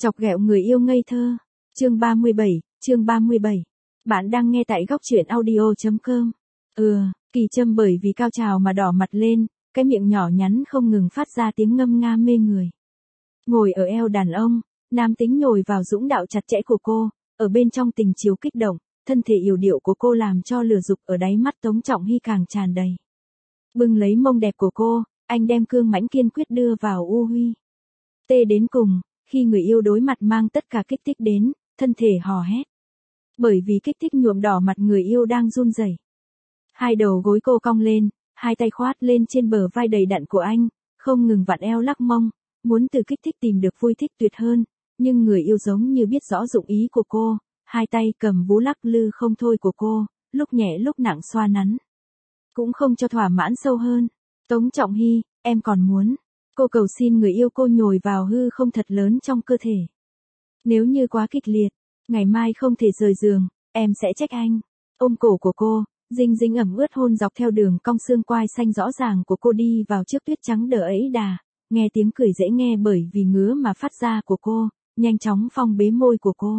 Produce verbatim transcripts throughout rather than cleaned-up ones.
Chọc ghẹo người yêu ngây thơ. Chương ba mươi bảy, chương ba mươi bảy. Bạn đang nghe tại góc truyện audio chấm com. Ừ, Kỳ Trâm bởi vì cao trào mà đỏ mặt lên, cái miệng nhỏ nhắn không ngừng phát ra tiếng ngâm nga mê người. Ngồi ở eo đàn ông, nam tính nhồi vào dũng đạo chặt chẽ của cô, ở bên trong tình chiều kích động, thân thể yểu điệu của cô làm cho lửa dục ở đáy mắt Tống Trọng Hy càng tràn đầy. Bưng lấy mông đẹp của cô, anh đem cương mãnh kiên quyết đưa vào u huy. Tê đến cùng, khi người yêu đối mặt mang tất cả kích thích đến, thân thể hò hét. Bởi vì kích thích nhuộm đỏ mặt người yêu đang run rẩy. Hai đầu gối cô cong lên, hai tay khoát lên trên bờ vai đầy đặn của anh, không ngừng vặn eo lắc mông, muốn từ kích thích tìm được vui thích tuyệt hơn, nhưng người yêu giống như biết rõ dụng ý của cô, hai tay cầm vú lắc lư không thôi của cô, lúc nhẹ lúc nặng xoa nắn. Cũng không cho thỏa mãn sâu hơn. Tống Trọng Hy, em còn muốn. Cô cầu xin người yêu cô nhồi vào hư không thật lớn trong cơ thể. Nếu như quá kịch liệt, ngày mai không thể rời giường, em sẽ trách anh. Ôm cổ của cô, dinh dính ẩm ướt hôn dọc theo đường cong xương quai xanh rõ ràng của cô đi vào chiếc tuyết trắng đờ ấy đà, nghe tiếng cười dễ nghe bởi vì ngứa mà phát ra của cô, nhanh chóng phong bế môi của cô.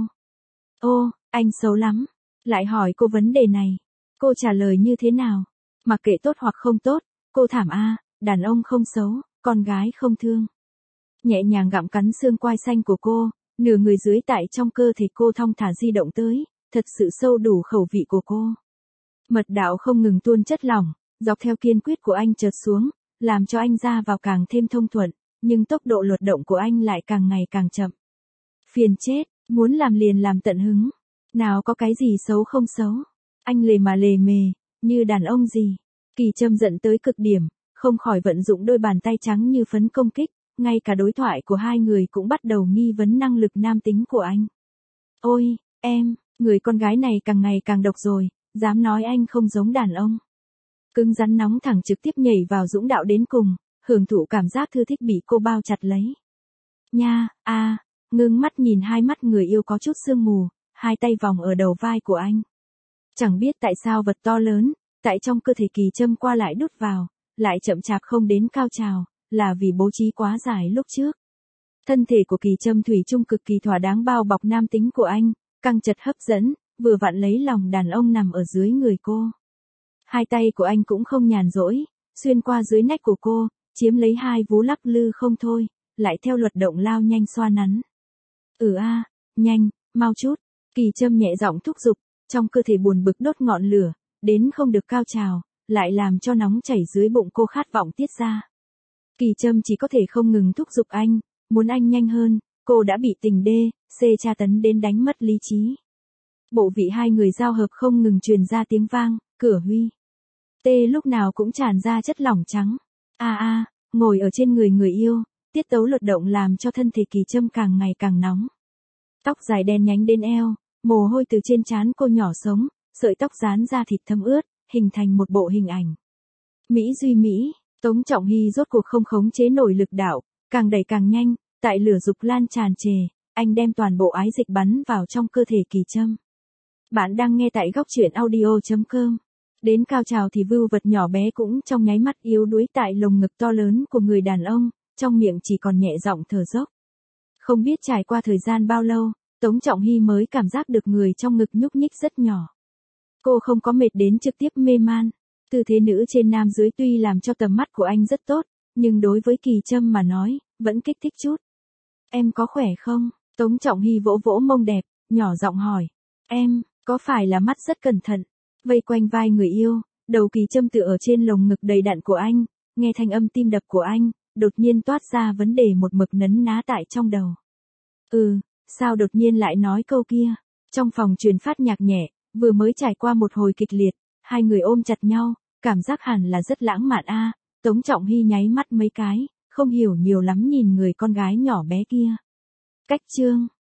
Ô, anh xấu lắm. Lại hỏi cô vấn đề này. Cô trả lời như thế nào? Mặc kệ tốt hoặc không tốt, cô thảm a, đàn ông không xấu, con gái không thương. Nhẹ nhàng gặm cắn xương quai xanh của cô, nửa người dưới tại trong cơ thể cô thong thả di động tới, thật sự sâu đủ khẩu vị của cô. Mật đạo không ngừng tuôn chất lỏng, dọc theo kiên quyết của anh chợt xuống, làm cho anh ra vào càng thêm thông thuận, nhưng tốc độ luật động của anh lại càng ngày càng chậm. Phiền chết, muốn làm liền làm tận hứng. Nào có cái gì xấu không xấu. Anh lề mà lề mề, như đàn ông gì. Kỳ Trâm giận tới cực điểm, không khỏi vận dụng đôi bàn tay trắng như phấn công kích, ngay cả đối thoại của hai người cũng bắt đầu nghi vấn năng lực nam tính của anh. Ôi, em, người con gái này càng ngày càng độc rồi, dám nói anh không giống đàn ông. Cứng rắn nóng thẳng trực tiếp nhảy vào dũng đạo đến cùng, hưởng thụ cảm giác thư thích bị cô bao chặt lấy. Nha, a, à, ngưng mắt nhìn hai mắt người yêu có chút sương mù, hai tay vòng ở đầu vai của anh. Chẳng biết tại sao vật to lớn, tại trong cơ thể Kỳ Trâm qua lại đút vào, lại chậm chạp không đến cao trào, là vì bố trí quá dài lúc trước. Thân thể của Kỳ Trâm thủy chung cực kỳ thỏa đáng bao bọc nam tính của anh, căng chặt hấp dẫn, vừa vặn lấy lòng đàn ông nằm ở dưới người cô. Hai tay của anh cũng không nhàn rỗi, xuyên qua dưới nách của cô, chiếm lấy hai vú lắc lư không thôi, lại theo luật động lao nhanh xoa nắn. Ừ a, à, nhanh, mau chút. Kỳ Trâm nhẹ giọng thúc giục, trong cơ thể buồn bực đốt ngọn lửa, đến không được cao trào, lại làm cho nóng chảy dưới bụng cô khát vọng tiết ra. Kỳ Trâm chỉ có thể không ngừng thúc giục anh, muốn anh nhanh hơn, cô đã bị tình đê, xê tra tấn đến đánh mất lý trí. Bộ vị hai người giao hợp không ngừng truyền ra tiếng vang, cửa huy. Tê lúc nào cũng tràn ra chất lỏng trắng. A à, a, à, ngồi ở trên người người yêu, tiết tấu luật động làm cho thân thể Kỳ Trâm càng ngày càng nóng. Tóc dài đen nhánh đến eo, mồ hôi từ trên trán cô nhỏ sống, sợi tóc dán ra thịt thấm ướt, hình thành một bộ hình ảnh. Mỹ duy Mỹ, Tống Trọng Hy rốt cuộc không khống chế nổi lực đạo, càng đẩy càng nhanh, tại lửa dục lan tràn trề, anh đem toàn bộ ái dịch bắn vào trong cơ thể Kỳ Trâm. Bạn đang nghe tại góc truyện audio chấm com. Đến cao trào thì vưu vật nhỏ bé cũng trong nháy mắt yếu đuối tại lồng ngực to lớn của người đàn ông, trong miệng chỉ còn nhẹ giọng thở dốc. Không biết trải qua thời gian bao lâu, Tống Trọng Hy mới cảm giác được người trong ngực nhúc nhích rất nhỏ. Cô không có mệt đến trực tiếp mê man. Tư thế nữ trên nam dưới tuy làm cho tầm mắt của anh rất tốt, nhưng đối với Kỳ Trâm mà nói, vẫn kích thích chút. Em có khỏe không? Tống Trọng Hy vỗ vỗ mông đẹp, nhỏ giọng hỏi. Em, có phải là mắt rất cẩn thận? Vây quanh vai người yêu, đầu Kỳ Trâm tựa ở trên lồng ngực đầy đặn của anh, nghe thanh âm tim đập của anh, đột nhiên toát ra vấn đề một mực nấn ná tại trong đầu. Ừ, sao đột nhiên lại nói câu kia? Trong phòng truyền phát nhạc nhẹ, vừa mới trải qua một hồi kịch liệt, hai người ôm chặt nhau, cảm giác hẳn là rất lãng mạn a. À, Tống Trọng Hy nháy mắt mấy cái, không hiểu nhiều lắm nhìn người con gái nhỏ bé kia. Cách chương,